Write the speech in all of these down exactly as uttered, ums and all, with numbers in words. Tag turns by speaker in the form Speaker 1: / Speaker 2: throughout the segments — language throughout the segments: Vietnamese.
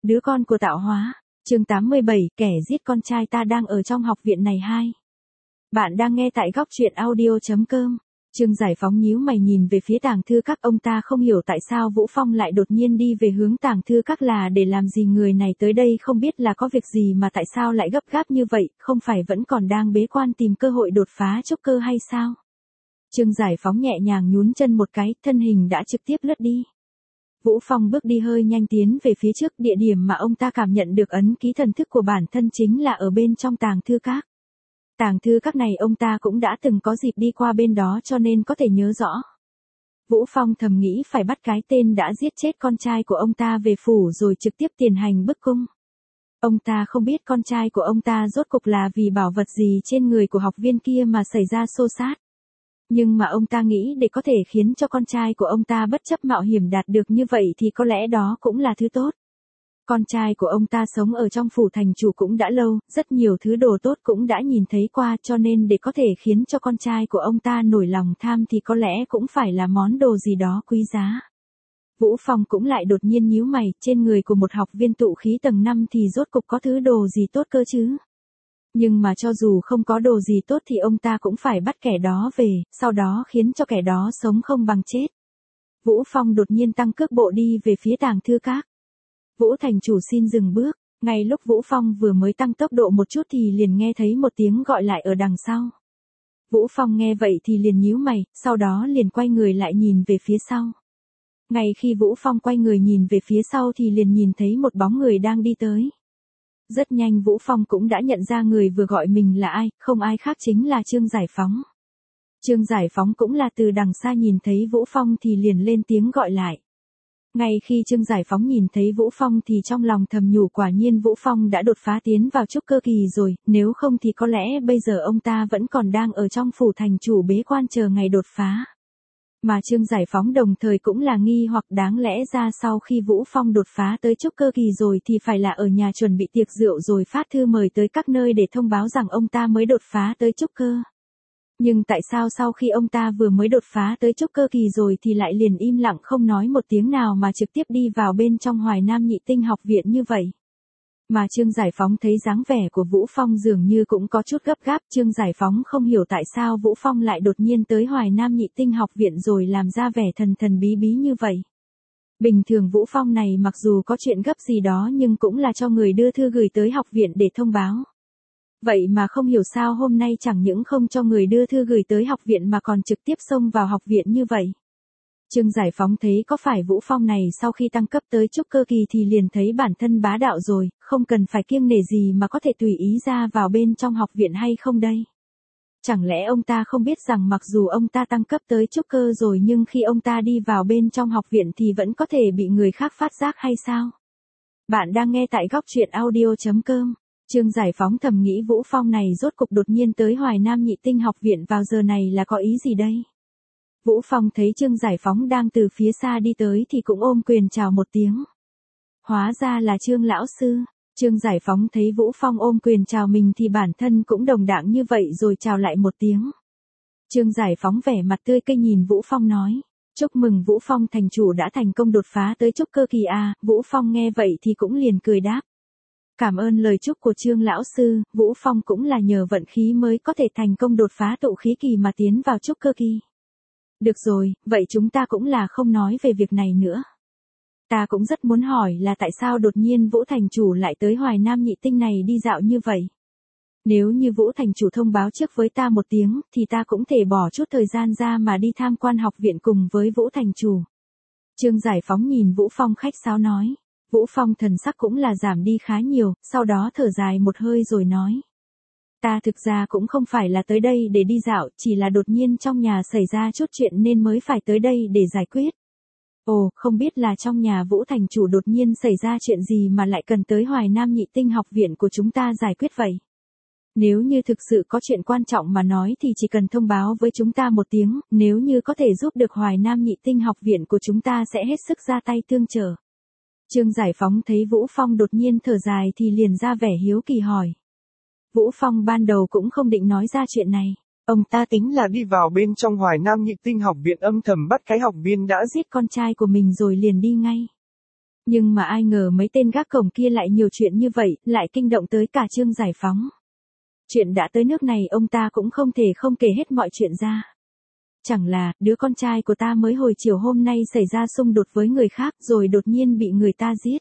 Speaker 1: Đứa con của tạo hóa. Chương tám mươi bảy, kẻ giết con trai ta đang ở trong học viện này hai. Bạn đang nghe tại góc truyện audio chấm com. Trương Giải Phóng nhíu mày nhìn về phía Tàng Thư Các, ông ta không hiểu tại sao Vũ Phong lại đột nhiên đi về hướng Tàng Thư Các, là để làm gì, người này tới đây không biết là có việc gì mà tại sao lại gấp gáp như vậy, không phải vẫn còn đang bế quan tìm cơ hội đột phá trúc cơ hay sao? Trương Giải Phóng nhẹ nhàng nhún chân một cái, thân hình đã trực tiếp lướt đi. Vũ Phong bước đi hơi nhanh tiến về phía trước, địa điểm mà ông ta cảm nhận được ấn ký thần thức của bản thân chính là ở bên trong Tàng Thư Các. Tàng Thư Các này ông ta cũng đã từng có dịp đi qua bên đó cho nên có thể nhớ rõ. Vũ Phong thầm nghĩ phải bắt cái tên đã giết chết con trai của ông ta về phủ rồi trực tiếp tiền hành bức cung. Ông ta không biết con trai của ông ta rốt cục là vì bảo vật gì trên người của học viên kia mà xảy ra xô xát. Nhưng mà ông ta nghĩ để có thể khiến cho con trai của ông ta bất chấp mạo hiểm đạt được như vậy thì có lẽ đó cũng là thứ tốt. Con trai của ông ta sống ở trong phủ thành chủ cũng đã lâu, rất nhiều thứ đồ tốt cũng đã nhìn thấy qua, cho nên để có thể khiến cho con trai của ông ta nổi lòng tham thì có lẽ cũng phải là món đồ gì đó quý giá. Vũ Phong cũng lại đột nhiên nhíu mày, trên người của một học viên tụ khí tầng năm thì rốt cục có thứ đồ gì tốt cơ chứ? Nhưng mà cho dù không có đồ gì tốt thì ông ta cũng phải bắt kẻ đó về, sau đó khiến cho kẻ đó sống không bằng chết. Vũ Phong đột nhiên tăng cước bộ đi về phía Tàng Thư Các. Vũ thành chủ xin dừng bước, ngay lúc Vũ Phong vừa mới tăng tốc độ một chút thì liền nghe thấy một tiếng gọi lại ở đằng sau. Vũ Phong nghe vậy thì liền nhíu mày, sau đó liền quay người lại nhìn về phía sau. Ngay khi Vũ Phong quay người nhìn về phía sau thì liền nhìn thấy một bóng người đang đi tới. Rất nhanh Vũ Phong cũng đã nhận ra người vừa gọi mình là ai, không ai khác chính là Trương Giải Phóng. Trương Giải Phóng cũng là từ đằng xa nhìn thấy Vũ Phong thì liền lên tiếng gọi lại. Ngay khi Trương Giải Phóng nhìn thấy Vũ Phong thì trong lòng thầm nhủ, quả nhiên Vũ Phong đã đột phá tiến vào trúc cơ kỳ rồi, nếu không thì có lẽ bây giờ ông ta vẫn còn đang ở trong phủ thành chủ bế quan chờ ngày đột phá. Mà Trương Giải Phóng đồng thời cũng là nghi hoặc, đáng lẽ ra sau khi Vũ Phong đột phá tới trúc cơ kỳ rồi thì phải là ở nhà chuẩn bị tiệc rượu rồi phát thư mời tới các nơi để thông báo rằng ông ta mới đột phá tới trúc cơ. Nhưng tại sao sau khi ông ta vừa mới đột phá tới trúc cơ kỳ rồi thì lại liền im lặng không nói một tiếng nào mà trực tiếp đi vào bên trong Hoài Nam Nhị Tinh học viện như vậy? Mà Trương Giải Phóng thấy dáng vẻ của Vũ Phong dường như cũng có chút gấp gáp, Trương Giải Phóng không hiểu tại sao Vũ Phong lại đột nhiên tới Hoài Nam Nhị Tinh học viện rồi làm ra vẻ thần thần bí bí như vậy. Bình thường Vũ Phong này mặc dù có chuyện gấp gì đó nhưng cũng là cho người đưa thư gửi tới học viện để thông báo. Vậy mà không hiểu sao hôm nay chẳng những không cho người đưa thư gửi tới học viện mà còn trực tiếp xông vào học viện như vậy. Trương Giải Phóng thấy có phải Vũ Phong này sau khi tăng cấp tới trúc cơ kỳ thì liền thấy bản thân bá đạo rồi, không cần phải kiêng nể gì mà có thể tùy ý ra vào bên trong học viện hay không đây? Chẳng lẽ ông ta không biết rằng mặc dù ông ta tăng cấp tới trúc cơ rồi nhưng khi ông ta đi vào bên trong học viện thì vẫn có thể bị người khác phát giác hay sao? Bạn đang nghe tại góc truyện audio chấm com. Trương Giải Phóng thầm nghĩ Vũ Phong này rốt cục đột nhiên tới Hoài Nam Nhị Tinh học viện vào giờ này là có ý gì đây? Vũ Phong thấy Trương Giải Phóng đang từ phía xa đi tới thì cũng ôm quyền chào một tiếng. Hóa ra là Trương lão sư. Trương Giải Phóng thấy Vũ Phong ôm quyền chào mình thì bản thân cũng đồng đẳng như vậy rồi chào lại một tiếng. Trương Giải Phóng vẻ mặt tươi cây nhìn Vũ Phong nói. Chúc mừng Vũ Phong thành chủ đã thành công đột phá tới trúc cơ kỳ a. Vũ Phong nghe vậy thì cũng liền cười đáp. Cảm ơn lời chúc của Trương lão sư, Vũ Phong cũng là nhờ vận khí mới có thể thành công đột phá tụ khí kỳ mà tiến vào trúc cơ kỳ. Được rồi, vậy chúng ta cũng là không nói về việc này nữa. Ta cũng rất muốn hỏi là tại sao đột nhiên Vũ thành chủ lại tới Hoài Nam Nhị Tinh này đi dạo như vậy. Nếu như Vũ thành chủ thông báo trước với ta một tiếng thì ta cũng thể bỏ chút thời gian ra mà đi tham quan học viện cùng với Vũ thành chủ. Trương Giải Phóng nhìn Vũ Phong khách sáo nói. Vũ Phong thần sắc cũng là giảm đi khá nhiều, sau đó thở dài một hơi rồi nói. Ta thực ra cũng không phải là tới đây để đi dạo, chỉ là đột nhiên trong nhà xảy ra chút chuyện nên mới phải tới đây để giải quyết. Ồ, không biết là trong nhà Vũ thành chủ đột nhiên xảy ra chuyện gì mà lại cần tới Hoài Nam Nhị Tinh học viện của chúng ta giải quyết vậy? Nếu như thực sự có chuyện quan trọng mà nói thì chỉ cần thông báo với chúng ta một tiếng, nếu như có thể giúp được Hoài Nam Nhị Tinh học viện của chúng ta sẽ hết sức ra tay tương trợ. Trương Giải Phóng thấy Vũ Phong đột nhiên thở dài thì liền ra vẻ hiếu kỳ hỏi. Vũ Phong ban đầu cũng không định nói ra chuyện này.
Speaker 2: Ông ta tính là đi vào bên trong Hoài Nam Nhị Tinh học viện âm thầm bắt cái học viên đã
Speaker 1: giết con trai của mình rồi liền đi ngay. Nhưng mà ai ngờ mấy tên gác cổng kia lại nhiều chuyện như vậy, lại kinh động tới cả Trương Giải Phóng. Chuyện đã tới nước này ông ta cũng không thể không kể hết mọi chuyện ra. Chẳng là, đứa con trai của ta mới hồi chiều hôm nay xảy ra xung đột với người khác rồi đột nhiên bị người ta giết.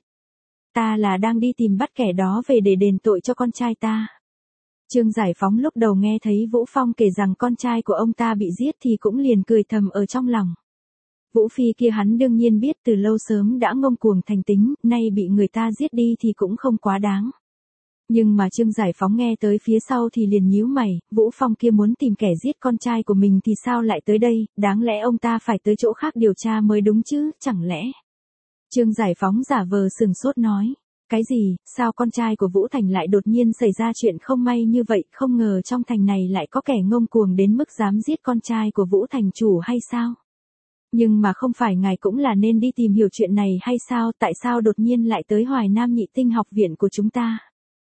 Speaker 1: Ta là đang đi tìm bắt kẻ đó về để đền tội cho con trai ta. Trương Giải Phóng lúc đầu nghe thấy Vũ Phong kể rằng con trai của ông ta bị giết thì cũng liền cười thầm ở trong lòng. Vũ Phi kia hắn đương nhiên biết từ lâu sớm đã ngông cuồng thành tính, nay bị người ta giết đi thì cũng không quá đáng. Nhưng mà Trương Giải Phóng nghe tới phía sau thì liền nhíu mày, Vũ Phong kia muốn tìm kẻ giết con trai của mình thì sao lại tới đây, đáng lẽ ông ta phải tới chỗ khác điều tra mới đúng chứ, chẳng lẽ. Trương Giải Phóng giả vờ sừng sốt nói, cái gì, sao con trai của Vũ Thành lại đột nhiên xảy ra chuyện không may như vậy, không ngờ trong thành này lại có kẻ ngông cuồng đến mức dám giết con trai của Vũ Thành chủ hay sao? Nhưng mà không phải ngài cũng là nên đi tìm hiểu chuyện này hay sao, tại sao đột nhiên lại tới Hoài Nam Nhị Tinh học viện của chúng ta?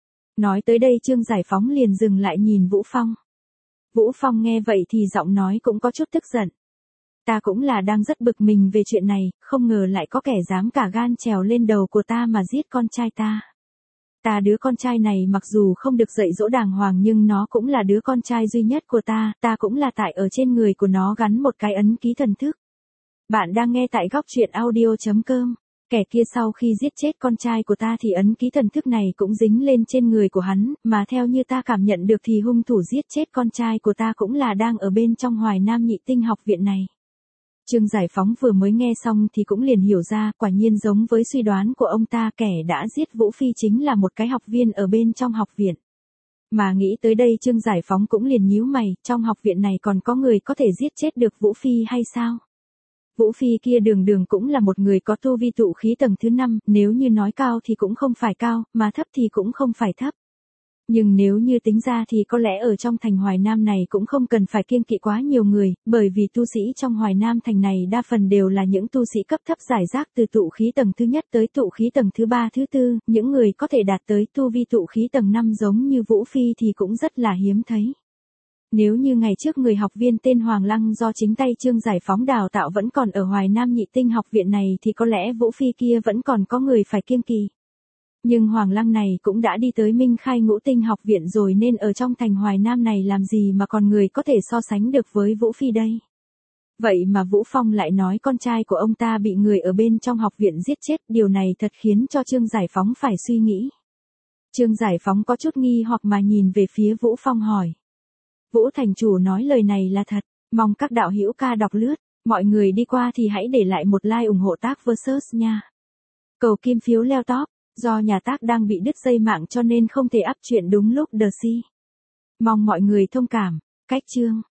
Speaker 1: Nói tới đây Trương Giải Phóng liền dừng lại nhìn Vũ Phong. Vũ Phong nghe vậy thì giọng nói cũng có chút tức giận. Ta cũng là đang rất bực mình về chuyện này, không ngờ lại có kẻ dám cả gan trèo lên đầu của ta mà giết con trai ta. Ta đứa con trai này mặc dù không được dạy dỗ đàng hoàng nhưng nó cũng là đứa con trai duy nhất của ta, ta cũng là tại ở trên người của nó gắn một cái ấn ký thần thức. Bạn đang nghe tại góc truyện audio chấm com. Kẻ kia sau khi giết chết con trai của ta thì ấn ký thần thức này cũng dính lên trên người của hắn, mà theo như ta cảm nhận được thì hung thủ giết chết con trai của ta cũng là đang ở bên trong Hoài Nam Nhị Tinh học viện này. Trương Giải Phóng vừa mới nghe xong thì cũng liền hiểu ra, quả nhiên giống với suy đoán của ông ta, kẻ đã giết Vũ Phi chính là một cái học viên ở bên trong học viện. Mà nghĩ tới đây Trương Giải Phóng cũng liền nhíu mày, trong học viện này còn có người có thể giết chết được Vũ Phi hay sao? Vũ Phi kia đường đường cũng là một người có tu vi tụ khí tầng thứ năm, nếu như nói cao thì cũng không phải cao, mà thấp thì cũng không phải thấp. Nhưng nếu như tính ra thì có lẽ ở trong thành Hoài Nam này cũng không cần phải kiêng kỵ quá nhiều người, bởi vì tu sĩ trong Hoài Nam thành này đa phần đều là những tu sĩ cấp thấp giải rác từ tụ khí tầng thứ nhất tới tụ khí tầng thứ ba thứ tư, những người có thể đạt tới tu vi tụ khí tầng năm giống như Vũ Phi thì cũng rất là hiếm thấy. Nếu như ngày trước người học viên tên Hoàng Lăng do chính tay Trương Giải Phóng đào tạo vẫn còn ở Hoài Nam Nhị Tinh học viện này thì có lẽ Vũ Phi kia vẫn còn có người phải kiêng kỵ. Nhưng Hoàng Lăng này cũng đã đi tới Minh Khai Ngũ Tinh học viện rồi nên ở trong thành Hoài Nam này làm gì mà còn người có thể so sánh được với Vũ Phi đây. Vậy mà Vũ Phong lại nói con trai của ông ta bị người ở bên trong học viện giết chết, điều này thật khiến cho Trương Giải Phóng phải suy nghĩ. Trương Giải Phóng có chút nghi hoặc mà nhìn về phía Vũ Phong hỏi. Vũ thành chủ nói lời này là thật, mong các đạo hữu ca đọc lướt, mọi người đi qua thì hãy để lại một like ủng hộ tác versus nha. Cầu kim phiếu leo top, do nhà tác đang bị đứt dây mạng cho nên không thể up truyện đúng lúc The Si. Mong mọi người thông cảm, cách chương.